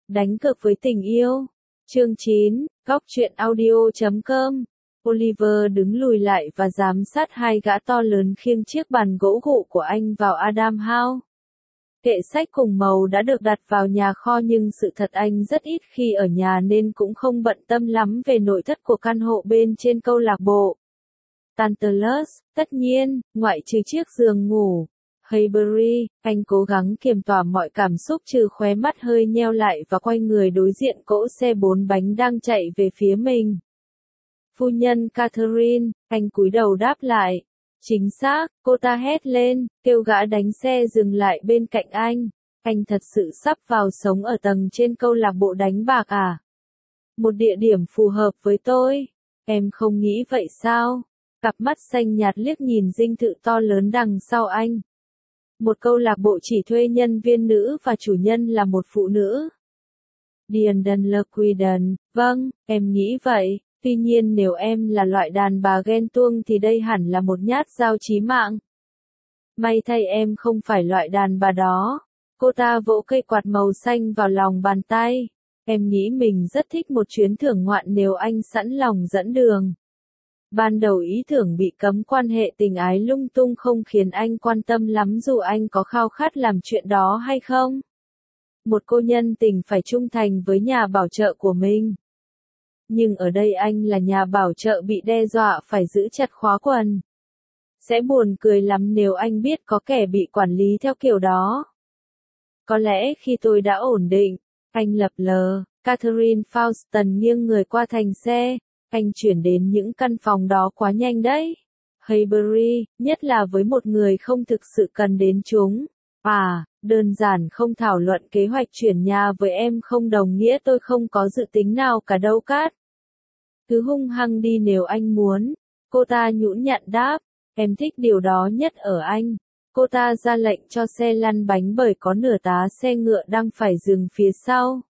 Đánh cược với tình yêu. Chương 9, Góc truyện audio.com. Oliver đứng lùi lại và giám sát hai gã to lớn khiêng chiếc bàn gỗ gụ của anh vào Adam House. Kệ sách cùng màu đã được đặt vào nhà kho, nhưng sự thật anh rất ít khi ở nhà nên cũng không bận tâm lắm về nội thất của căn hộ bên trên câu lạc bộ. Tantalus, tất nhiên, ngoại trừ chiếc giường ngủ. Haybury, anh cố gắng kiềm tỏa mọi cảm xúc trừ khóe mắt hơi nheo lại và quay người đối diện cỗ xe 4 bánh đang chạy về phía mình. Phu nhân Catherine, anh cúi đầu đáp lại. Chính xác, cô ta hét lên, kêu gã đánh xe dừng lại bên cạnh anh. Anh thật sự sắp vào sống ở tầng trên câu lạc bộ đánh bạc à? Một địa điểm phù hợp với tôi. Em không nghĩ vậy sao? Cặp mắt xanh nhạt liếc nhìn dinh thự to lớn đằng sau anh. Một câu lạc bộ chỉ thuê nhân viên nữ và chủ nhân là một phụ nữ. Diane Lequiden, vâng, em nghĩ vậy. Tuy nhiên nếu em là loại đàn bà ghen tuông thì đây hẳn là một nhát dao chí mạng. May thay em không phải loại đàn bà đó. Cô ta vỗ cây quạt màu xanh vào lòng bàn tay. Em nghĩ mình rất thích một chuyến thưởng ngoạn nếu anh sẵn lòng dẫn đường. Ban đầu ý tưởng bị cấm quan hệ tình ái lung tung không khiến anh quan tâm lắm dù anh có khao khát làm chuyện đó hay không. Một cô nhân tình phải trung thành với nhà bảo trợ của mình. Nhưng ở đây anh là nhà bảo trợ bị đe dọa phải giữ chặt khóa quần. Sẽ buồn cười lắm nếu anh biết có kẻ bị quản lý theo kiểu đó. Có lẽ khi tôi đã ổn định, anh lập lờ, Catherine Fauston nghiêng người qua thành xe. Anh chuyển đến những căn phòng đó quá nhanh đấy. Haybury, nhất là với một người không thực sự cần đến chúng. À, đơn giản không thảo luận kế hoạch chuyển nhà với em không đồng nghĩa tôi không có dự tính nào cả đâu Cát. Cứ hung hăng đi nếu anh muốn. Cô ta nhũn nhặn đáp. Em thích điều đó nhất ở anh. Cô ta ra lệnh cho xe lăn bánh bởi có nửa tá xe ngựa đang phải dừng phía sau.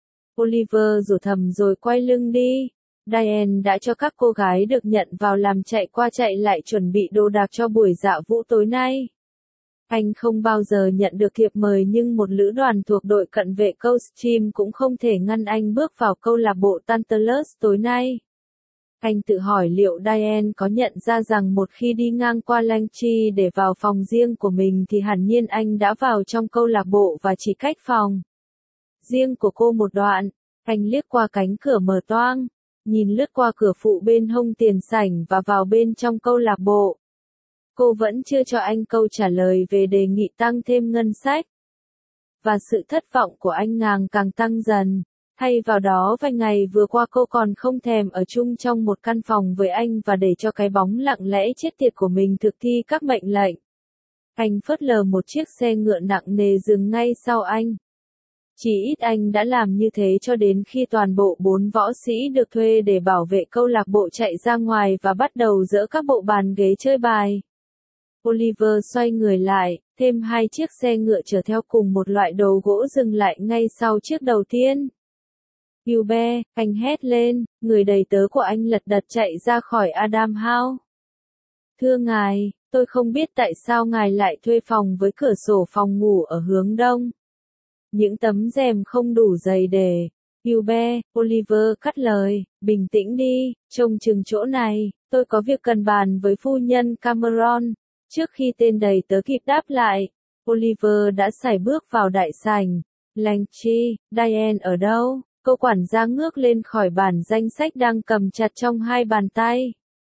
Oliver rủa thầm rồi quay lưng đi. Diane đã cho các cô gái được nhận vào làm chạy qua chạy lại chuẩn bị đồ đạc cho buổi dạ vũ tối nay. Anh không bao giờ nhận được thiệp mời nhưng một lữ đoàn thuộc đội cận vệ Coldstream cũng không thể ngăn anh bước vào câu lạc bộ Tantalus tối nay. Anh tự hỏi liệu Diane có nhận ra rằng một khi đi ngang qua Langtry để vào phòng riêng của mình thì hẳn nhiên anh đã vào trong câu lạc bộ và chỉ cách phòng riêng của cô một đoạn. Anh liếc qua cánh cửa mở toang, nhìn lướt qua cửa phụ bên hông tiền sảnh và vào bên trong câu lạc bộ. Cô vẫn chưa cho anh câu trả lời về đề nghị tăng thêm ngân sách. Và sự thất vọng của anh càng tăng dần. Thay vào đó vài ngày vừa qua cô còn không thèm ở chung trong một căn phòng với anh và để cho cái bóng lặng lẽ chết tiệt của mình thực thi các mệnh lệnh. Anh phớt lờ một chiếc xe ngựa nặng nề dừng ngay sau anh. Chỉ ít anh đã làm như thế cho đến khi toàn bộ 4 võ sĩ được thuê để bảo vệ câu lạc bộ chạy ra ngoài và bắt đầu dỡ các bộ bàn ghế chơi bài. Oliver xoay người lại, thêm 2 chiếc xe ngựa chở theo cùng một loại đồ gỗ dừng lại ngay sau chiếc đầu tiên. Hubert, anh hét lên, người đầy tớ của anh lật đật chạy ra khỏi Adam House. Thưa ngài, tôi không biết tại sao ngài lại thuê phòng với cửa sổ phòng ngủ ở hướng đông. Những tấm rèm không đủ dày để. Hubert, Oliver cắt lời, bình tĩnh đi, trông chừng chỗ này, tôi có việc cần bàn với phu nhân Cameron. Trước khi tên đầy tớ kịp đáp lại, Oliver đã sải bước vào đại sảnh. Langtry, Diane ở đâu? Cô quản gia ngước lên khỏi bản danh sách đang cầm chặt trong 2 bàn tay.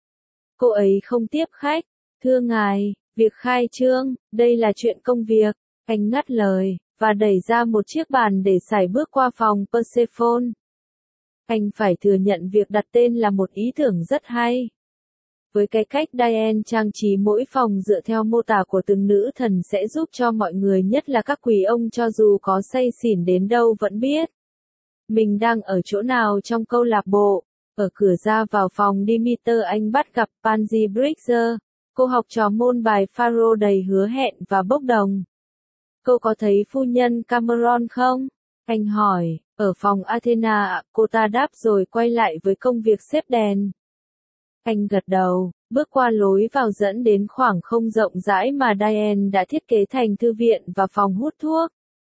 Cô ấy không tiếp khách. Thưa ngài, việc khai trương, đây là chuyện công việc. Anh ngắt lời, và đẩy ra một chiếc bàn để sải bước qua phòng Persephone. Anh phải thừa nhận việc đặt tên là một ý tưởng rất hay. Với cái cách Diane trang trí mỗi phòng dựa theo mô tả của từng nữ thần sẽ giúp cho mọi người, nhất là các quý ông cho dù có say xỉn đến đâu vẫn biết mình đang ở chỗ nào trong câu lạc bộ. Ở cửa ra vào phòng Demeter anh bắt gặp Pansy Bridger, cô học trò môn bài Pharaoh đầy hứa hẹn và bốc đồng. Cô có thấy phu nhân Cameron không? Anh hỏi, ở phòng Athena ạ, cô ta đáp rồi quay lại với công việc xếp đèn. Anh gật đầu, bước qua lối vào dẫn đến khoảng không rộng rãi mà Diane đã thiết kế thành thư viện và phòng hút thuốc.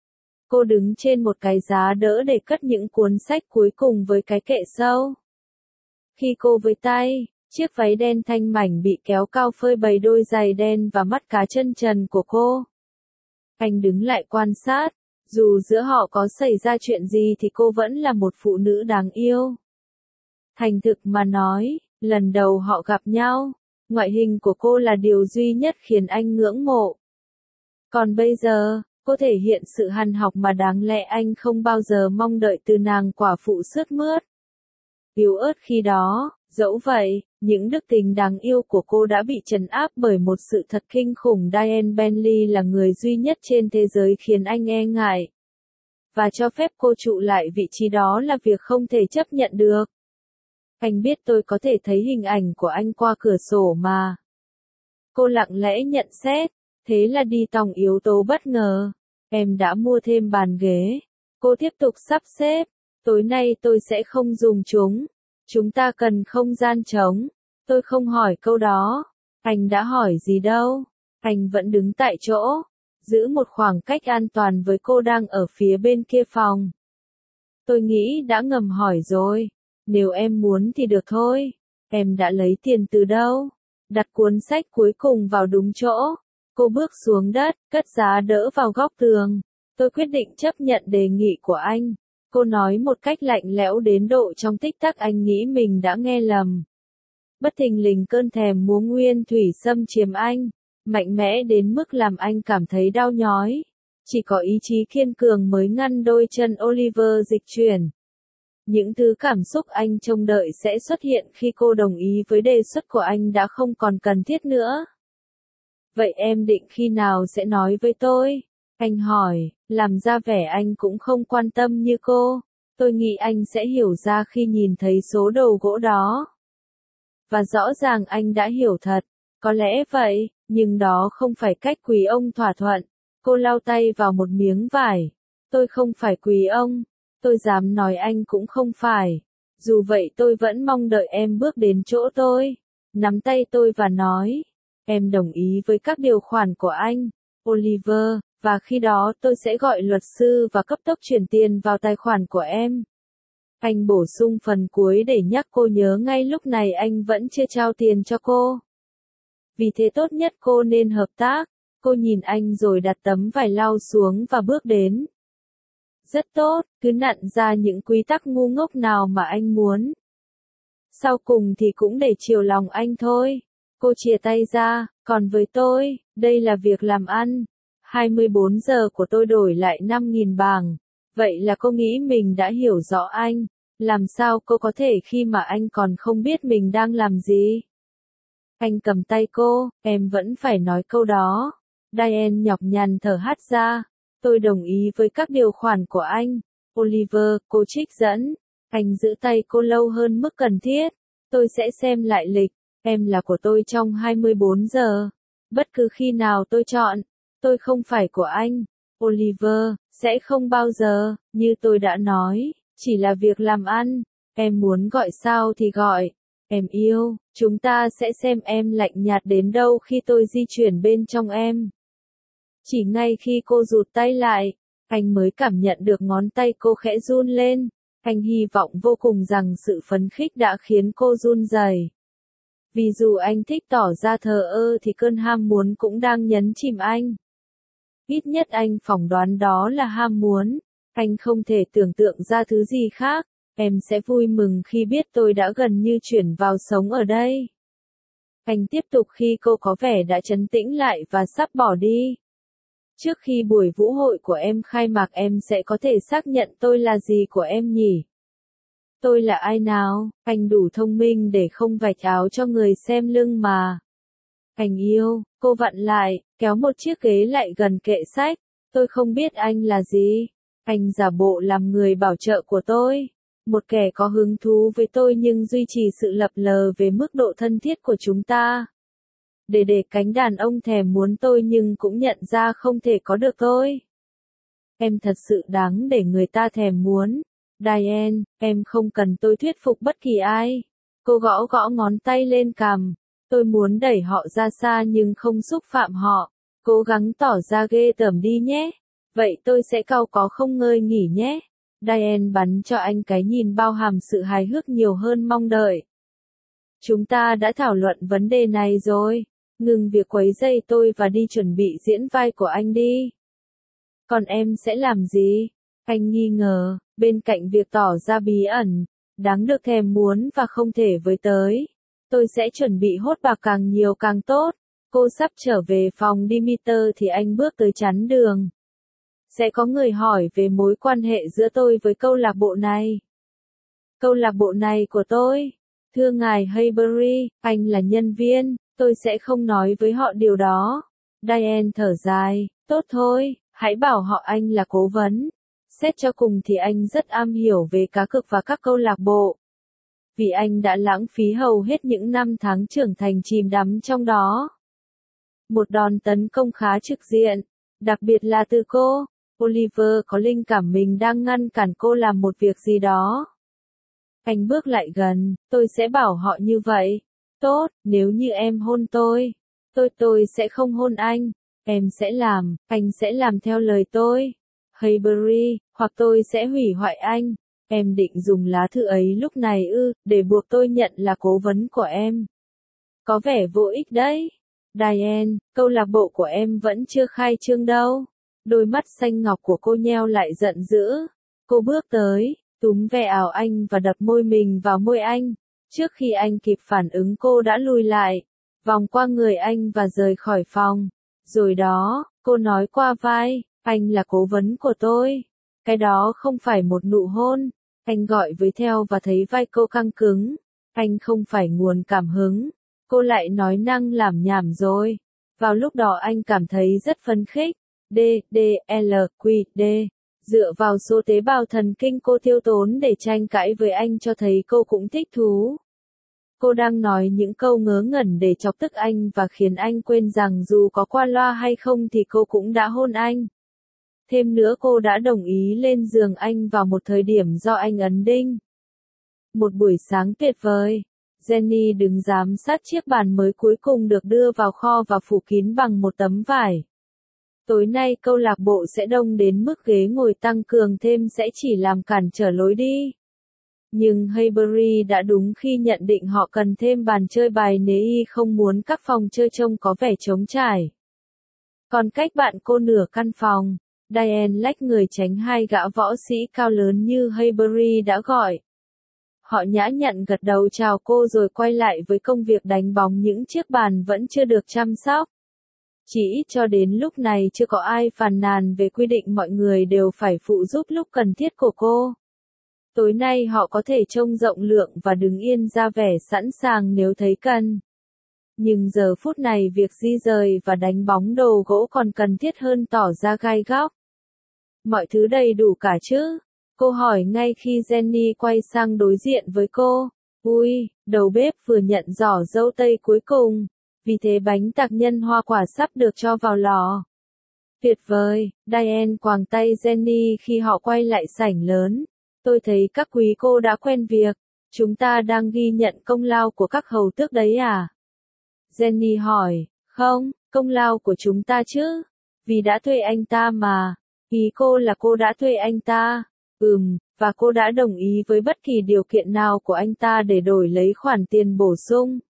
Cô đứng trên một cái giá đỡ để cất những cuốn sách cuối cùng với cái kệ sâu. Khi cô với tay, chiếc váy đen thanh mảnh bị kéo cao phơi bày đôi giày đen và mắt cá chân trần của cô. Anh đứng lại quan sát, dù giữa họ có xảy ra chuyện gì thì cô vẫn là một phụ nữ đáng yêu. Thành thực mà nói, lần đầu họ gặp nhau, ngoại hình của cô là điều duy nhất khiến anh ngưỡng mộ. Còn bây giờ, cô thể hiện sự hằn học mà đáng lẽ anh không bao giờ mong đợi từ nàng quả phụ sướt mướt. Yếu ớt khi đó, dẫu vậy, những đức tính đáng yêu của cô đã bị trấn áp bởi một sự thật kinh khủng. Diane Bentley là người duy nhất trên thế giới khiến anh e ngại. Và cho phép cô trụ lại vị trí đó là việc không thể chấp nhận được. Anh biết tôi có thể thấy hình ảnh của anh qua cửa sổ mà. Cô lặng lẽ nhận xét, thế là đi tòng yếu tố bất ngờ. Em đã mua thêm bàn ghế. Cô tiếp tục sắp xếp. Tối nay tôi sẽ không dùng chúng. Chúng ta cần không gian trống. Tôi không hỏi câu đó. Anh đã hỏi gì đâu. Anh vẫn đứng tại chỗ. Giữ một khoảng cách an toàn với cô đang ở phía bên kia phòng. Tôi nghĩ đã ngầm hỏi rồi. Nếu em muốn thì được thôi. Em đã lấy tiền từ đâu? Đặt cuốn sách cuối cùng vào đúng chỗ. Cô bước xuống đất, cất giá đỡ vào góc tường. Tôi quyết định chấp nhận đề nghị của anh. Cô nói một cách lạnh lẽo đến độ trong tích tắc anh nghĩ mình đã nghe lầm. Bất thình lình cơn thèm muốn nguyên thủy xâm chiếm anh, mạnh mẽ đến mức làm anh cảm thấy đau nhói. Chỉ có ý chí kiên cường mới ngăn đôi chân Oliver dịch chuyển. Những thứ cảm xúc anh trông đợi sẽ xuất hiện khi cô đồng ý với đề xuất của anh đã không còn cần thiết nữa. Vậy em định khi nào sẽ nói với tôi? Anh hỏi, làm ra vẻ anh cũng không quan tâm như cô. Tôi nghĩ anh sẽ hiểu ra khi nhìn thấy số đồ gỗ đó. Và rõ ràng anh đã hiểu thật. Có lẽ vậy, nhưng đó không phải cách quý ông thỏa thuận. Cô lau tay vào một miếng vải. Tôi không phải quý ông. Tôi dám nói anh cũng không phải. Dù vậy tôi vẫn mong đợi em bước đến chỗ tôi. Nắm tay tôi và nói. Em đồng ý với các điều khoản của anh, Oliver, và khi đó tôi sẽ gọi luật sư và cấp tốc chuyển tiền vào tài khoản của em. Anh bổ sung phần cuối để nhắc cô nhớ ngay lúc này anh vẫn chưa trao tiền cho cô. Vì thế tốt nhất cô nên hợp tác. Cô nhìn anh rồi đặt tấm vải lau xuống và bước đến. Rất tốt, cứ nặn ra những quy tắc ngu ngốc nào mà anh muốn. Sau cùng thì cũng để chiều lòng anh thôi. Cô chìa tay ra, còn với tôi, đây là việc làm ăn. 24 giờ của tôi đổi lại 5.000 bảng. Vậy là cô nghĩ mình đã hiểu rõ anh. Làm sao cô có thể khi mà anh còn không biết mình đang làm gì? Anh cầm tay cô, em vẫn phải nói câu đó. Diane nhọc nhằn thở hắt ra. Tôi đồng ý với các điều khoản của anh. Oliver, cô trích dẫn. Anh giữ tay cô lâu hơn mức cần thiết. Tôi sẽ xem lại lịch. Em là của tôi trong 24 giờ. Bất cứ khi nào tôi chọn. Tôi không phải của anh. Oliver, sẽ không bao giờ, như tôi đã nói, chỉ là việc làm ăn. Em muốn gọi sao thì gọi. Em yêu, chúng ta sẽ xem em lạnh nhạt đến đâu khi tôi di chuyển bên trong em. Chỉ ngay khi cô rụt tay lại, anh mới cảm nhận được ngón tay cô khẽ run lên. Anh hy vọng vô cùng rằng sự phấn khích đã khiến cô run rẩy. Vì dù anh thích tỏ ra thờ ơ thì cơn ham muốn cũng đang nhấn chìm anh. Ít nhất anh phỏng đoán đó là ham muốn. Anh không thể tưởng tượng ra thứ gì khác. Em sẽ vui mừng khi biết tôi đã gần như chuyển vào sống ở đây. Anh tiếp tục khi cô có vẻ đã trấn tĩnh lại và sắp bỏ đi. Trước khi buổi vũ hội của em khai mạc em sẽ có thể xác nhận tôi là gì của em nhỉ? Tôi là ai nào? Anh đủ thông minh để không vạch áo cho người xem lưng mà. Anh yêu, cô vặn lại, kéo một chiếc ghế lại gần kệ sách. Tôi không biết anh là gì. Anh giả bộ làm người bảo trợ của tôi. Một kẻ có hứng thú với tôi nhưng duy trì sự lập lờ về mức độ thân thiết của chúng ta. Để cánh đàn ông thèm muốn tôi nhưng cũng nhận ra không thể có được tôi. Em thật sự đáng để người ta thèm muốn. Diane, em không cần tôi thuyết phục bất kỳ ai. Cô gõ gõ ngón tay lên cằm. Tôi muốn đẩy họ ra xa nhưng không xúc phạm họ. Cố gắng tỏ ra ghê tởm đi nhé. Vậy tôi sẽ cau có không ngơi nghỉ nhé. Diane bắn cho anh cái nhìn bao hàm sự hài hước nhiều hơn mong đợi. Chúng ta đã thảo luận vấn đề này rồi. Ngừng việc quấy rầy tôi và đi chuẩn bị diễn vai của anh đi. Còn em sẽ làm gì? Anh nghi ngờ, bên cạnh việc tỏ ra bí ẩn, đáng được thèm muốn và không thể với tới. Tôi sẽ chuẩn bị hốt bạc càng nhiều càng tốt. Cô sắp trở về phòng Demeter thì anh bước tới chắn đường. Sẽ có người hỏi về mối quan hệ giữa tôi với câu lạc bộ này. Câu lạc bộ này của tôi. Thưa ngài Haybury, anh là nhân viên, tôi sẽ không nói với họ điều đó. Diane thở dài, tốt thôi, hãy bảo họ anh là cố vấn. Xét cho cùng thì anh rất am hiểu về cá cược và các câu lạc bộ. Vì anh đã lãng phí hầu hết những năm tháng trưởng thành chìm đắm trong đó. Một đòn tấn công khá trực diện, đặc biệt là từ cô. Oliver có linh cảm mình đang ngăn cản cô làm một việc gì đó. Anh bước lại gần, tôi sẽ bảo họ như vậy. Tốt, nếu như em hôn tôi sẽ không hôn anh. Em sẽ làm, anh sẽ làm theo lời tôi. Haybury, hoặc tôi sẽ hủy hoại anh. Em định dùng lá thư ấy lúc này ư, để buộc tôi nhận là cố vấn của em. Có vẻ vô ích đấy. Diane, câu lạc bộ của em vẫn chưa khai trương đâu. Đôi mắt xanh ngọc của cô nheo lại giận dữ. Cô bước tới, túm ve áo anh và đập môi mình vào môi anh. Trước khi anh kịp phản ứng cô đã lùi lại, vòng qua người anh và rời khỏi phòng. Rồi đó, cô nói qua vai, anh là cố vấn của tôi. Cái đó không phải một nụ hôn. Anh gọi với theo và thấy vai cô căng cứng. Anh không phải nguồn cảm hứng. Cô lại nói năng lảm nhảm rồi. Vào lúc đó anh cảm thấy rất phấn khích. D, D, L, Q, D. Dựa vào số tế bào thần kinh cô tiêu tốn để tranh cãi với anh cho thấy cô cũng thích thú. Cô đang nói những câu ngớ ngẩn để chọc tức anh và khiến anh quên rằng dù có qua loa hay không thì cô cũng đã hôn anh. Thêm nữa cô đã đồng ý lên giường anh vào một thời điểm do anh ấn đinh. Một buổi sáng tuyệt vời. Jenny đứng giám sát chiếc bàn mới cuối cùng được đưa vào kho và phủ kín bằng một tấm vải. Tối nay câu lạc bộ sẽ đông đến mức ghế ngồi tăng cường thêm sẽ chỉ làm cản trở lối đi. Nhưng Haybury đã đúng khi nhận định họ cần thêm bàn chơi bài nếu y không muốn các phòng chơi trông có vẻ trống trải. Còn cách bạn cô nửa căn phòng, Diane lách người tránh hai gã võ sĩ cao lớn như Haybury đã gọi. Họ nhã nhặn gật đầu chào cô rồi quay lại với công việc đánh bóng những chiếc bàn vẫn chưa được chăm sóc. Chỉ ít cho đến lúc này chưa có ai phàn nàn về quy định mọi người đều phải phụ giúp lúc cần thiết của cô. Tối nay họ có thể trông rộng lượng và đứng yên ra vẻ sẵn sàng nếu thấy cần. Nhưng giờ phút này việc di rời và đánh bóng đồ gỗ còn cần thiết hơn tỏ ra gai góc. Mọi thứ đầy đủ cả chứ? Cô hỏi ngay khi Jenny quay sang đối diện với cô. Ui, đầu bếp vừa nhận giỏ dâu tây cuối cùng. Vì thế bánh tạc nhân hoa quả sắp được cho vào lò. Tuyệt vời, Diane quàng tay Jenny khi họ quay lại sảnh lớn. Tôi thấy các quý cô đã quen việc. Chúng ta đang ghi nhận công lao của các hầu tước đấy à? Jenny hỏi, không, công lao của chúng ta chứ. Vì đã thuê anh ta mà. Ý cô là cô đã thuê anh ta. Và cô đã đồng ý với bất kỳ điều kiện nào của anh ta để đổi lấy khoản tiền bổ sung.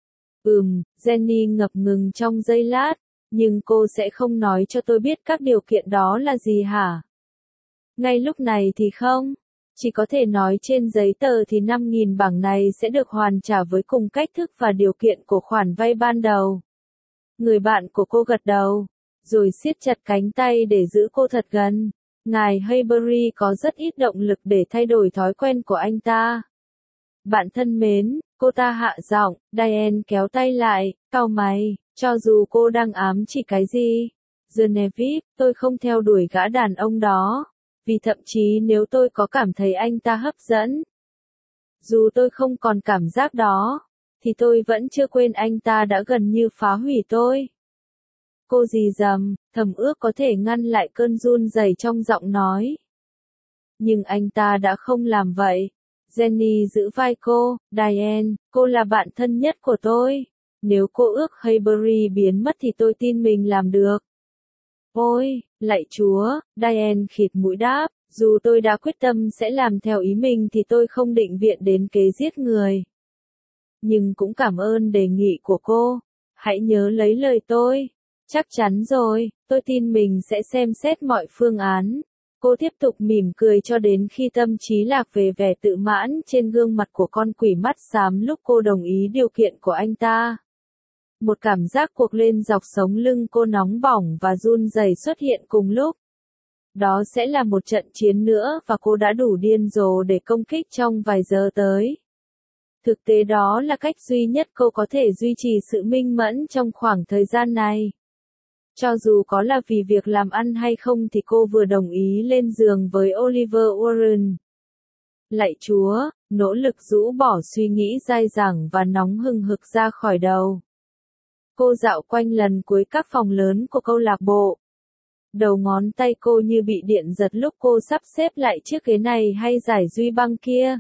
Jenny ngập ngừng trong giây lát, nhưng cô sẽ không nói cho tôi biết các điều kiện đó là gì hả? Ngay lúc này thì không, chỉ có thể nói trên giấy tờ thì 5.000 bảng này sẽ được hoàn trả với cùng cách thức và điều kiện của khoản vay ban đầu. Người bạn của cô gật đầu, rồi siết chặt cánh tay để giữ cô thật gần. Ngài Haybury có rất ít động lực để thay đổi thói quen của anh ta. Bạn thân mến, cô ta hạ giọng, Diane kéo tay lại, cau mày, cho dù cô đang ám chỉ cái gì. Genevieve, tôi không theo đuổi gã đàn ông đó. Vì thậm chí nếu tôi có cảm thấy anh ta hấp dẫn. Dù tôi không còn cảm giác đó, thì tôi vẫn chưa quên anh ta đã gần như phá hủy tôi. Cô rì rầm, thầm ước có thể ngăn lại cơn run rẩy trong giọng nói. Nhưng anh ta đã không làm vậy. Jenny giữ vai cô, Diane, cô là bạn thân nhất của tôi. Nếu cô ước Haybury biến mất thì tôi tin mình làm được. Ôi, lạy Chúa, Diane khịt mũi đáp, dù tôi đã quyết tâm sẽ làm theo ý mình thì tôi không định viện đến kế giết người. Nhưng cũng cảm ơn đề nghị của cô. Hãy nhớ lấy lời tôi. Chắc chắn rồi, tôi tin mình sẽ xem xét mọi phương án. Cô tiếp tục mỉm cười cho đến khi tâm trí lạc về vẻ tự mãn trên gương mặt của con quỷ mắt xám lúc cô đồng ý điều kiện của anh ta. Một cảm giác cuộc lên dọc sống lưng cô nóng bỏng và run rẩy xuất hiện cùng lúc. Đó sẽ là một trận chiến nữa và cô đã đủ điên rồ để công kích trong vài giờ tới. Thực tế đó là cách duy nhất cô có thể duy trì sự minh mẫn trong khoảng thời gian này. Cho dù có là vì việc làm ăn hay không thì cô vừa đồng ý lên giường với Oliver Warren. Lạy Chúa, nỗ lực rũ bỏ suy nghĩ dai dẳng và nóng hừng hực ra khỏi đầu. Cô dạo quanh lần cuối các phòng lớn của câu lạc bộ. Đầu ngón tay cô như bị điện giật lúc cô sắp xếp lại chiếc ghế này hay giải duy băng kia.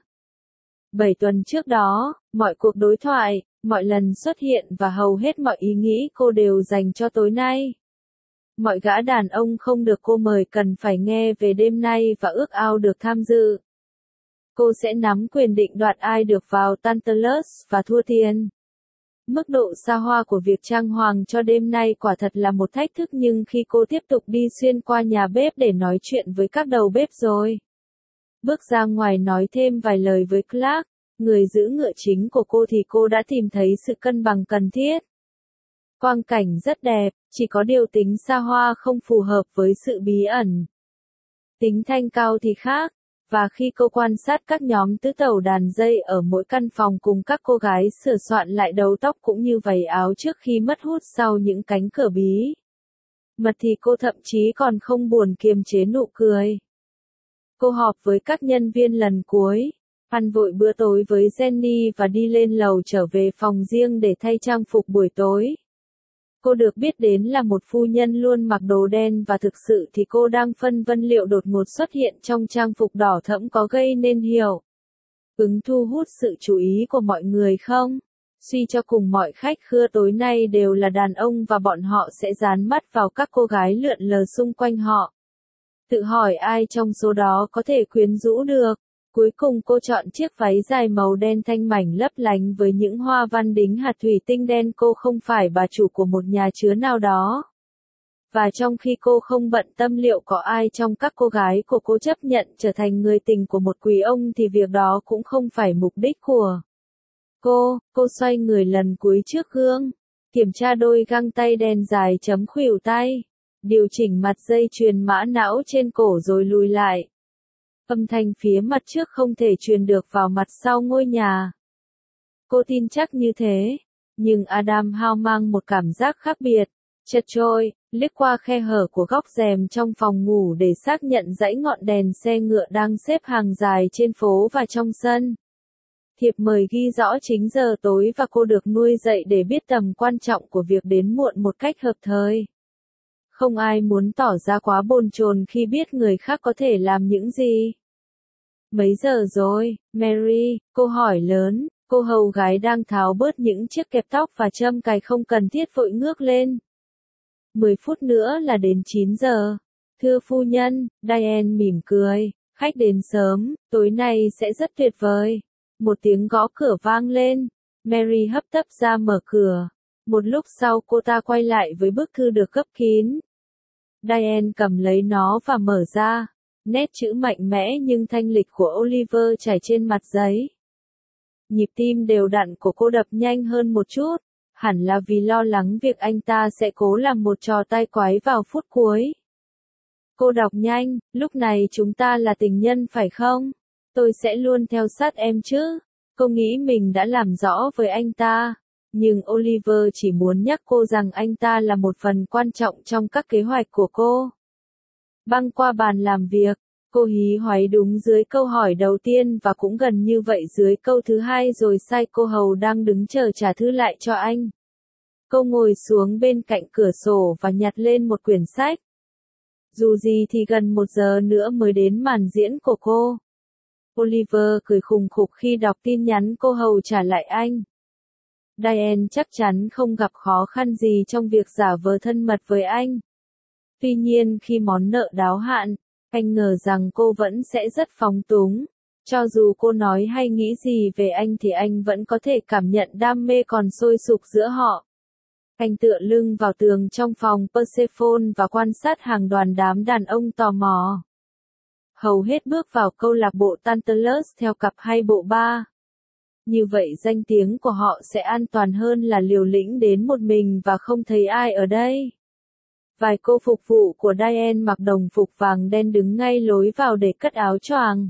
7 tuần trước đó, mọi cuộc đối thoại, mọi lần xuất hiện và hầu hết mọi ý nghĩ cô đều dành cho tối nay. Mọi gã đàn ông không được cô mời cần phải nghe về đêm nay và ước ao được tham dự. Cô sẽ nắm quyền định đoạt ai được vào Tantalus và thua tiền. Mức độ xa hoa của việc trang hoàng cho đêm nay quả thật là một thách thức nhưng khi cô tiếp tục đi xuyên qua nhà bếp để nói chuyện với các đầu bếp rồi. Bước ra ngoài nói thêm vài lời với Clark, người giữ ngựa chính của cô thì cô đã tìm thấy sự cân bằng cần thiết. Quang cảnh rất đẹp, chỉ có điều tính xa hoa không phù hợp với sự bí ẩn. Tính thanh cao thì khác, và khi cô quan sát các nhóm tứ tẩu đàn dây ở mỗi căn phòng cùng các cô gái sửa soạn lại đầu tóc cũng như váy áo trước khi mất hút sau những cánh cửa bí mật thì cô thậm chí còn không buồn kiềm chế nụ cười. Cô họp với các nhân viên lần cuối, ăn vội bữa tối với Jenny và đi lên lầu trở về phòng riêng để thay trang phục buổi tối. Cô được biết đến là một phu nhân luôn mặc đồ đen và thực sự thì cô đang phân vân liệu đột ngột xuất hiện trong trang phục đỏ thẫm có gây nên hiệu ứng thu hút sự chú ý của mọi người không? Suy cho cùng mọi khách khứa tối nay đều là đàn ông và bọn họ sẽ dán mắt vào các cô gái lượn lờ xung quanh họ. Tự hỏi ai trong số đó có thể quyến rũ được. Cuối cùng cô chọn chiếc váy dài màu đen thanh mảnh lấp lánh với những hoa văn đính hạt thủy tinh đen. Cô không phải bà chủ của một nhà chứa nào đó. Và trong khi cô không bận tâm liệu có ai trong các cô gái của cô chấp nhận trở thành người tình của một quý ông thì việc đó cũng không phải mục đích của cô xoay người lần cuối trước gương, kiểm tra đôi găng tay đen dài chấm khuỷu tay, điều chỉnh mặt dây chuyền mã não trên cổ rồi lùi lại. Âm thanh phía mặt trước không thể truyền được vào mặt sau ngôi nhà. Cô tin chắc như thế, nhưng Adam Howe mang một cảm giác khác biệt, chật chội, liếc qua khe hở của góc rèm trong phòng ngủ để xác nhận dãy ngọn đèn xe ngựa đang xếp hàng dài trên phố và trong sân. Thiệp mời ghi rõ chính giờ tối và cô được nuôi dạy để biết tầm quan trọng của việc đến muộn một cách hợp thời. Không ai muốn tỏ ra quá bồn chồn khi biết người khác có thể làm những gì. Mấy giờ rồi, Mary? Cô hỏi lớn, cô hầu gái đang tháo bớt những chiếc kẹp tóc và châm cài không cần thiết vội ngước lên. 10 phút nữa là đến 9 giờ. Thưa phu nhân, Diane mỉm cười, khách đến sớm, tối nay sẽ rất tuyệt vời. Một tiếng gõ cửa vang lên, Mary hấp tấp ra mở cửa. Một lúc sau cô ta quay lại với bức thư được gấp kín. Diane cầm lấy nó và mở ra. Nét chữ mạnh mẽ nhưng thanh lịch của Oliver chảy trên mặt giấy. Nhịp tim đều đặn của cô đập nhanh hơn một chút, hẳn là vì lo lắng việc anh ta sẽ cố làm một trò tai quái vào phút cuối. Cô đọc nhanh, lúc này chúng ta là tình nhân phải không? Tôi sẽ luôn theo sát em chứ. Cô nghĩ mình đã làm rõ với anh ta. Nhưng Oliver chỉ muốn nhắc cô rằng anh ta là một phần quan trọng trong các kế hoạch của cô. Băng qua bàn làm việc, cô hí hoáy đúng dưới câu hỏi đầu tiên và cũng gần như vậy dưới câu thứ hai rồi sai cô hầu đang đứng chờ trả thư lại cho anh. Cô ngồi xuống bên cạnh cửa sổ và nhặt lên một quyển sách. Dù gì thì gần 1 giờ nữa mới đến màn diễn của cô. Oliver cười khùng khục khi đọc tin nhắn cô hầu trả lại anh. Diane chắc chắn không gặp khó khăn gì trong việc giả vờ thân mật với anh. Tuy nhiên khi món nợ đáo hạn, anh ngờ rằng cô vẫn sẽ rất phóng túng. Cho dù cô nói hay nghĩ gì về anh thì anh vẫn có thể cảm nhận đam mê còn sôi sục giữa họ. Anh tựa lưng vào tường trong phòng Persephone và quan sát hàng đoàn đám đàn ông tò mò. Hầu hết bước vào câu lạc bộ Tantalus theo cặp hay bộ ba. Như vậy danh tiếng của họ sẽ an toàn hơn là liều lĩnh đến một mình và không thấy ai ở đây. Vài cô phục vụ của Diane mặc đồng phục vàng đen đứng ngay lối vào để cất áo choàng,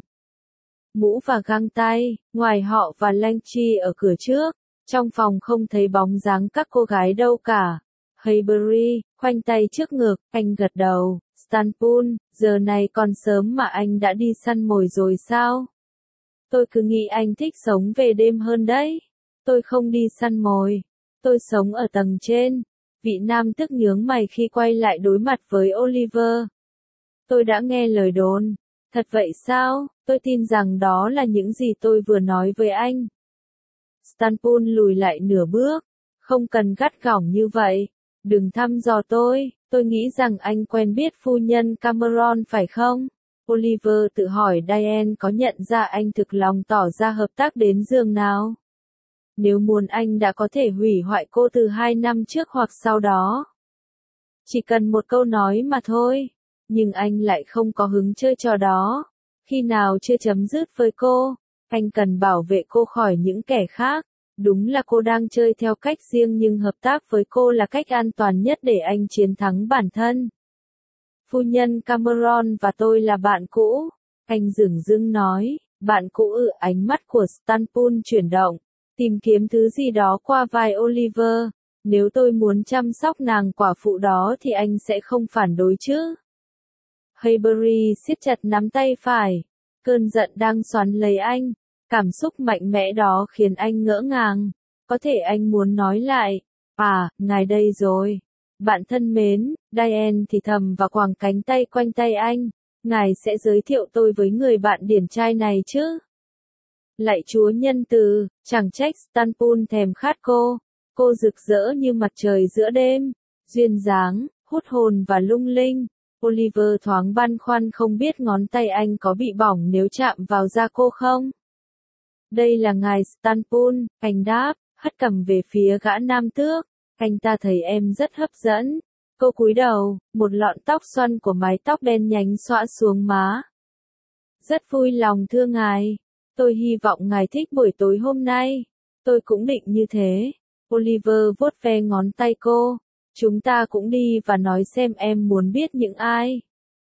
mũ và găng tay, ngoài họ và Langchi ở cửa trước. Trong phòng không thấy bóng dáng các cô gái đâu cả. Haybury, khoanh tay trước ngực, anh gật đầu. Stanpool, giờ này còn sớm mà anh đã đi săn mồi rồi sao? Tôi cứ nghĩ anh thích sống về đêm hơn đấy. Tôi không đi săn mồi. Tôi sống ở tầng trên. Vị nam tức nhướng mày khi quay lại đối mặt với Oliver. Tôi đã nghe lời đồn. Thật vậy sao? Tôi tin rằng đó là những gì tôi vừa nói với anh. Stanpool lùi lại nửa bước. Không cần gắt gỏng như vậy. Đừng thăm dò tôi nghĩ rằng anh quen biết phu nhân Cameron phải không? Oliver tự hỏi Diane có nhận ra anh thực lòng tỏ ra hợp tác đến giường nào. Nếu muốn anh đã có thể hủy hoại cô từ 2 năm trước hoặc sau đó. Chỉ cần một câu nói mà thôi. Nhưng anh lại không có hứng chơi trò đó. Khi nào chưa chấm dứt với cô, anh cần bảo vệ cô khỏi những kẻ khác. Đúng là cô đang chơi theo cách riêng nhưng hợp tác với cô là cách an toàn nhất để anh chiến thắng bản thân. Phu nhân Cameron và tôi là bạn cũ. Anh dửng dưng nói, bạn cũ ư? Ánh mắt của Stanpool chuyển động, tìm kiếm thứ gì đó qua vai Oliver. Nếu tôi muốn chăm sóc nàng quả phụ đó thì anh sẽ không phản đối chứ? Haybury siết chặt nắm tay phải. Cơn giận đang xoắn lấy anh. Cảm xúc mạnh mẽ đó khiến anh ngỡ ngàng. Có thể anh muốn nói lại. À, ngài đây rồi. Bạn thân mến, Diane thì thầm và quàng cánh tay quanh tay anh. Ngài sẽ giới thiệu tôi với người bạn điển trai này chứ? Lạy Chúa nhân từ, chẳng trách Stanpool thèm khát cô. Cô rực rỡ như mặt trời giữa đêm. Duyên dáng, hút hồn và lung linh. Oliver thoáng băn khoăn không biết ngón tay anh có bị bỏng nếu chạm vào da cô không? Đây là ngài Stanpool, anh đáp, hất cằm về phía gã nam tước. Anh ta thấy em rất hấp dẫn. Cô cúi đầu, một lọn tóc xoăn của mái tóc đen nhánh xõa xuống má. Rất vui lòng thưa ngài. Tôi hy vọng ngài thích buổi tối hôm nay. Tôi cũng định như thế. Oliver vuốt ve ngón tay cô. Chúng ta cũng đi và nói xem em muốn biết những ai.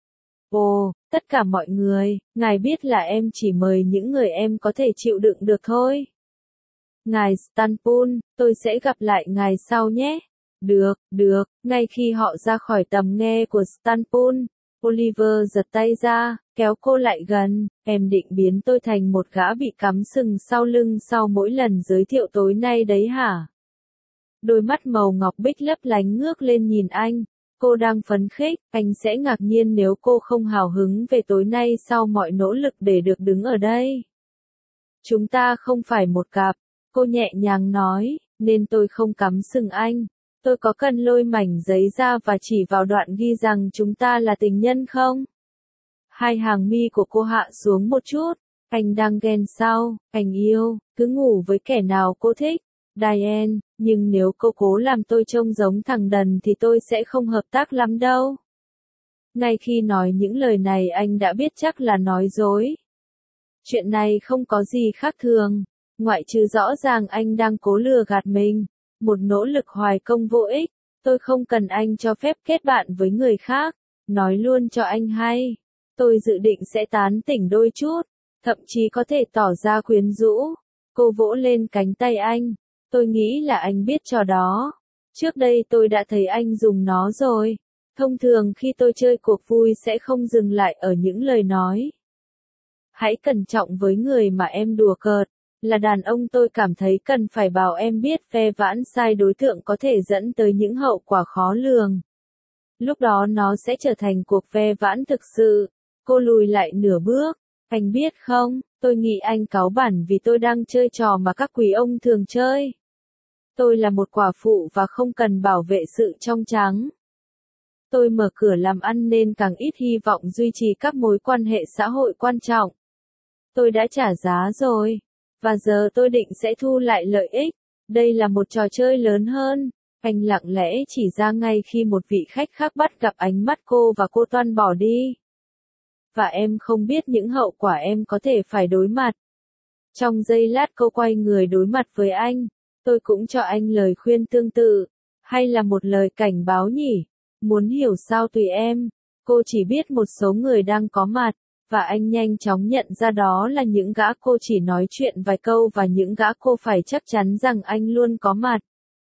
Ồ, tất cả mọi người, ngài biết là em chỉ mời những người em có thể chịu đựng được thôi. Ngài Stanpool, tôi sẽ gặp lại ngài sau nhé. Được, ngay khi họ ra khỏi tầm nghe của Stanpool, Oliver giật tay ra, kéo cô lại gần. Em định biến tôi thành một gã bị cắm sừng sau lưng sau mỗi lần giới thiệu tối nay đấy hả? Đôi mắt màu ngọc bích lấp lánh ngước lên nhìn anh. Cô đang phấn khích, anh sẽ ngạc nhiên nếu cô không hào hứng về tối nay sau mọi nỗ lực để được đứng ở đây. Chúng ta không phải một cặp, cô nhẹ nhàng nói, nên tôi không cắm sừng anh. Tôi có cần lôi mảnh giấy ra và chỉ vào đoạn ghi rằng chúng ta là tình nhân không? Hai hàng mi của cô hạ xuống một chút. Anh đang ghen sao? Anh yêu, cứ ngủ với kẻ nào cô thích. Diane, nhưng nếu cô cố làm tôi trông giống thằng đần thì tôi sẽ không hợp tác lắm đâu. Ngay khi nói những lời này anh đã biết chắc là nói dối. Chuyện này không có gì khác thường, ngoại trừ rõ ràng anh đang cố lừa gạt mình. Một nỗ lực hoài công vô ích. Tôi không cần anh cho phép kết bạn với người khác. Nói luôn cho anh hay. Tôi dự định sẽ tán tỉnh đôi chút. Thậm chí có thể tỏ ra quyến rũ. Cô vỗ lên cánh tay anh. Tôi nghĩ là anh biết trò đó. Trước đây tôi đã thấy anh dùng nó rồi. Thông thường khi tôi chơi cuộc vui sẽ không dừng lại ở những lời nói. Hãy cẩn trọng với người mà em đùa cợt. Là đàn ông tôi cảm thấy cần phải bảo em biết ve vãn sai đối tượng có thể dẫn tới những hậu quả khó lường. Lúc đó nó sẽ trở thành cuộc ve vãn thực sự. Cô lùi lại nửa bước. Anh biết không, tôi nghĩ anh cáu bẳn vì tôi đang chơi trò mà các quý ông thường chơi. Tôi là một quả phụ và không cần bảo vệ sự trong trắng. Tôi mở cửa làm ăn nên càng ít hy vọng duy trì các mối quan hệ xã hội quan trọng. Tôi đã trả giá rồi. Và giờ tôi định sẽ thu lại lợi ích. Đây là một trò chơi lớn hơn. Anh lặng lẽ chỉ ra ngay khi một vị khách khác bắt gặp ánh mắt cô và cô toan bỏ đi. Và em không biết những hậu quả em có thể phải đối mặt. Trong giây lát cô quay người đối mặt với anh. Tôi cũng cho anh lời khuyên tương tự. Hay là một lời cảnh báo nhỉ? Muốn hiểu sao tùy em. Cô chỉ biết một số người đang có mặt. Và anh nhanh chóng nhận ra đó là những gã cô chỉ nói chuyện vài câu và những gã cô phải chắc chắn rằng anh luôn có mặt.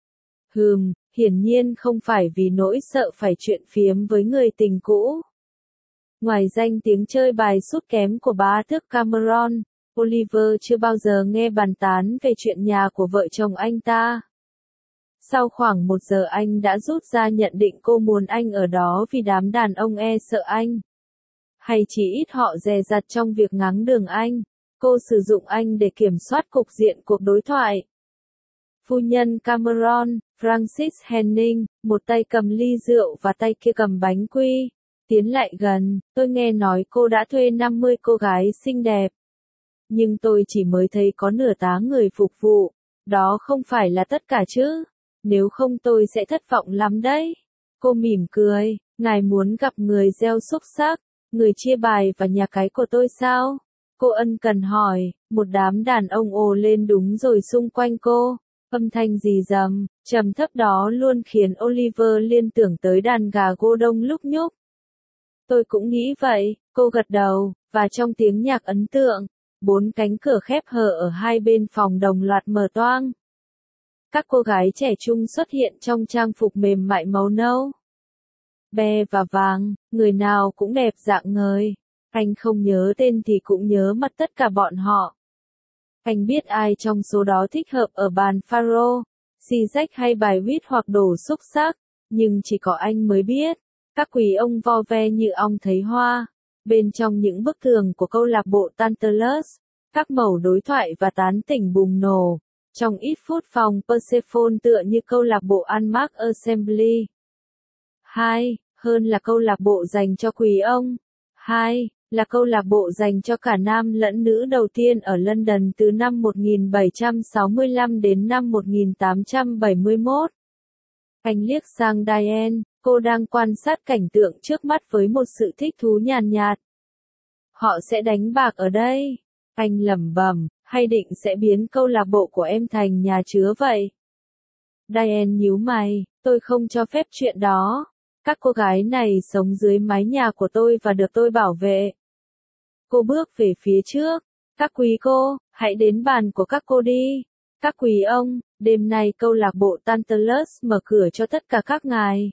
Hiển nhiên không phải vì nỗi sợ phải chuyện phiếm với người tình cũ. Ngoài danh tiếng chơi bài sút kém của bá tước Cameron, Oliver chưa bao giờ nghe bàn tán về chuyện nhà của vợ chồng anh ta. Sau khoảng 1 giờ anh đã rút ra nhận định cô muốn anh ở đó vì đám đàn ông sợ anh. Hay chỉ ít họ dè dặt trong việc ngáng đường anh. Cô sử dụng anh để kiểm soát cục diện cuộc đối thoại. Phu nhân Cameron, Francis Henning, một tay cầm ly rượu và tay kia cầm bánh quy, tiến lại gần. Tôi nghe nói cô đã thuê 50 cô gái xinh đẹp. Nhưng tôi chỉ mới thấy có nửa tá người phục vụ. Đó không phải là tất cả chứ. Nếu không tôi sẽ thất vọng lắm đấy. Cô mỉm cười. Ngài muốn gặp người gieo xúc xắc, người chia bài và nhà cái của tôi sao? Cô ân cần hỏi. Một đám đàn ông ồ lên đúng rồi xung quanh cô. Âm thanh rì rầm, trầm thấp đó luôn khiến Oliver liên tưởng tới đàn gà gô đông lúc nhúc. Tôi cũng nghĩ vậy, cô gật đầu, và trong tiếng nhạc ấn tượng, 4 cánh cửa khép hờ ở hai bên phòng đồng loạt mở toang. Các cô gái trẻ trung xuất hiện trong trang phục mềm mại màu nâu, be và vàng, người nào cũng đẹp rạng ngời. Anh không nhớ tên thì cũng nhớ mặt tất cả bọn họ. Anh biết ai trong số đó thích hợp ở bàn pharaoh, xì rách hay bài huýt hoặc đổ xúc xắc, nhưng chỉ có anh mới biết. Các quý ông vo ve như ong thấy hoa. Bên trong những bức tường của câu lạc bộ Tantalus, các mẩu đối thoại và tán tỉnh bùng nổ. Trong ít phút phòng Persephone tựa như câu lạc bộ Unmarked Assembly. 2. Hơn là câu lạc bộ dành cho quý ông. 2. Là câu lạc bộ dành cho cả nam lẫn nữ đầu tiên ở London từ năm 1765 đến năm 1871. Anh liếc sang Diane, cô đang quan sát cảnh tượng trước mắt với một sự thích thú nhàn nhạt. Họ sẽ đánh bạc ở đây. Anh lẩm bẩm, hay định sẽ biến câu lạc bộ của em thành nhà chứa vậy? Diane nhíu mày, tôi không cho phép chuyện đó. Các cô gái này sống dưới mái nhà của tôi và được tôi bảo vệ. Cô bước về phía trước. Các quý cô, hãy đến bàn của các cô đi. Các quý ông, đêm nay câu lạc bộ Tantalus mở cửa cho tất cả các ngài.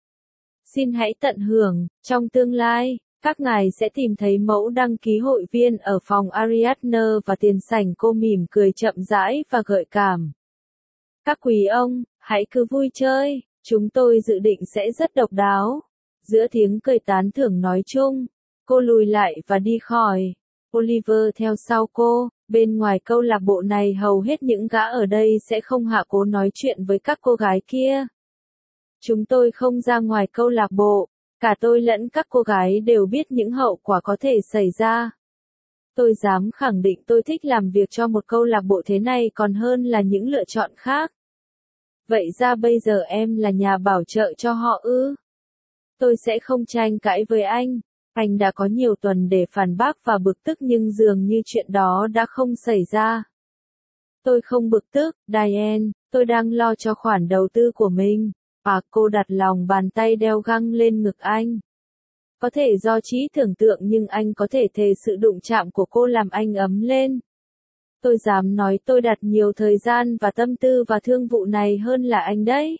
Xin hãy tận hưởng, trong tương lai, các ngài sẽ tìm thấy mẫu đăng ký hội viên ở phòng Ariadne và tiền sảnh. Cô mỉm cười chậm rãi và gợi cảm. Các quý ông, hãy cứ vui chơi, chúng tôi dự định sẽ rất độc đáo. Giữa tiếng cười tán thưởng nói chung, cô lùi lại và đi khỏi. Oliver theo sau cô. Bên ngoài câu lạc bộ này hầu hết những gã ở đây sẽ không hạ cố nói chuyện với các cô gái kia. Chúng tôi không ra ngoài câu lạc bộ, cả tôi lẫn các cô gái đều biết những hậu quả có thể xảy ra. Tôi dám khẳng định tôi thích làm việc cho một câu lạc bộ thế này còn hơn là những lựa chọn khác. Vậy ra bây giờ em là nhà bảo trợ cho họ ư? Tôi sẽ không tranh cãi với anh. Anh đã có nhiều tuần để phản bác và bực tức nhưng dường như chuyện đó đã không xảy ra. Tôi không bực tức, Diane, tôi đang lo cho khoản đầu tư của mình. Cô đặt lòng bàn tay đeo găng lên ngực anh. Có thể do trí tưởng tượng nhưng anh có thể thề sự đụng chạm của cô làm anh ấm lên. Tôi dám nói tôi đặt nhiều thời gian và tâm tư vào thương vụ này hơn là anh đấy.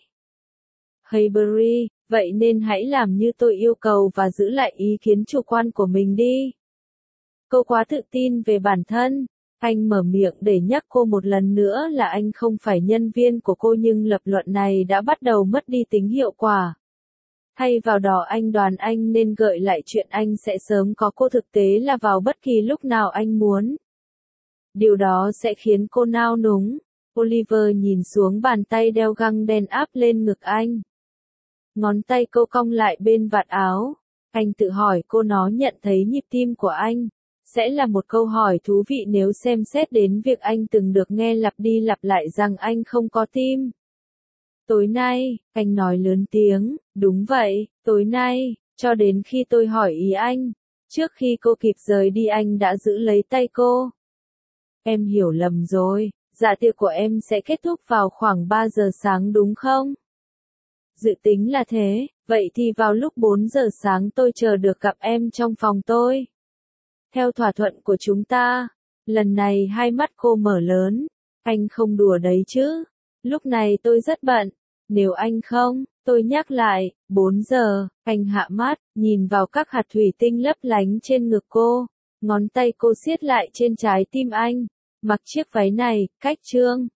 Haybury, vậy nên hãy làm như tôi yêu cầu và giữ lại ý kiến chủ quan của mình đi. Cô quá tự tin về bản thân. Anh mở miệng để nhắc cô một lần nữa là anh không phải nhân viên của cô nhưng lập luận này đã bắt đầu mất đi tính hiệu quả. Thay vào đó anh đoán anh nên gợi lại chuyện anh sẽ sớm có cô thực tế là vào bất kỳ lúc nào anh muốn. Điều đó sẽ khiến cô nao núng. Oliver nhìn xuống bàn tay đeo găng đen áp lên ngực anh. Ngón tay cô cong lại bên vạt áo. Anh tự hỏi cô nó nhận thấy nhịp tim của anh. Sẽ là một câu hỏi thú vị nếu xem xét đến việc anh từng được nghe lặp đi lặp lại rằng anh không có tim. Tối nay, anh nói lớn tiếng, đúng vậy, tối nay, cho đến khi tôi hỏi ý anh. Trước khi cô kịp rời đi anh đã giữ lấy tay cô. Em hiểu lầm rồi, dạ tiệc của em sẽ kết thúc vào khoảng 3 giờ sáng đúng không? Dự tính là thế, vậy thì vào lúc 4 giờ sáng tôi chờ được gặp em trong phòng tôi. Theo thỏa thuận của chúng ta, lần này hai mắt cô mở lớn, anh không đùa đấy chứ, lúc này tôi rất bận, nếu anh không, tôi nhắc lại, 4 giờ, anh hạ mắt, nhìn vào các hạt thủy tinh lấp lánh trên ngực cô, ngón tay cô siết lại trên trái tim anh, mặc chiếc váy này, cách trương.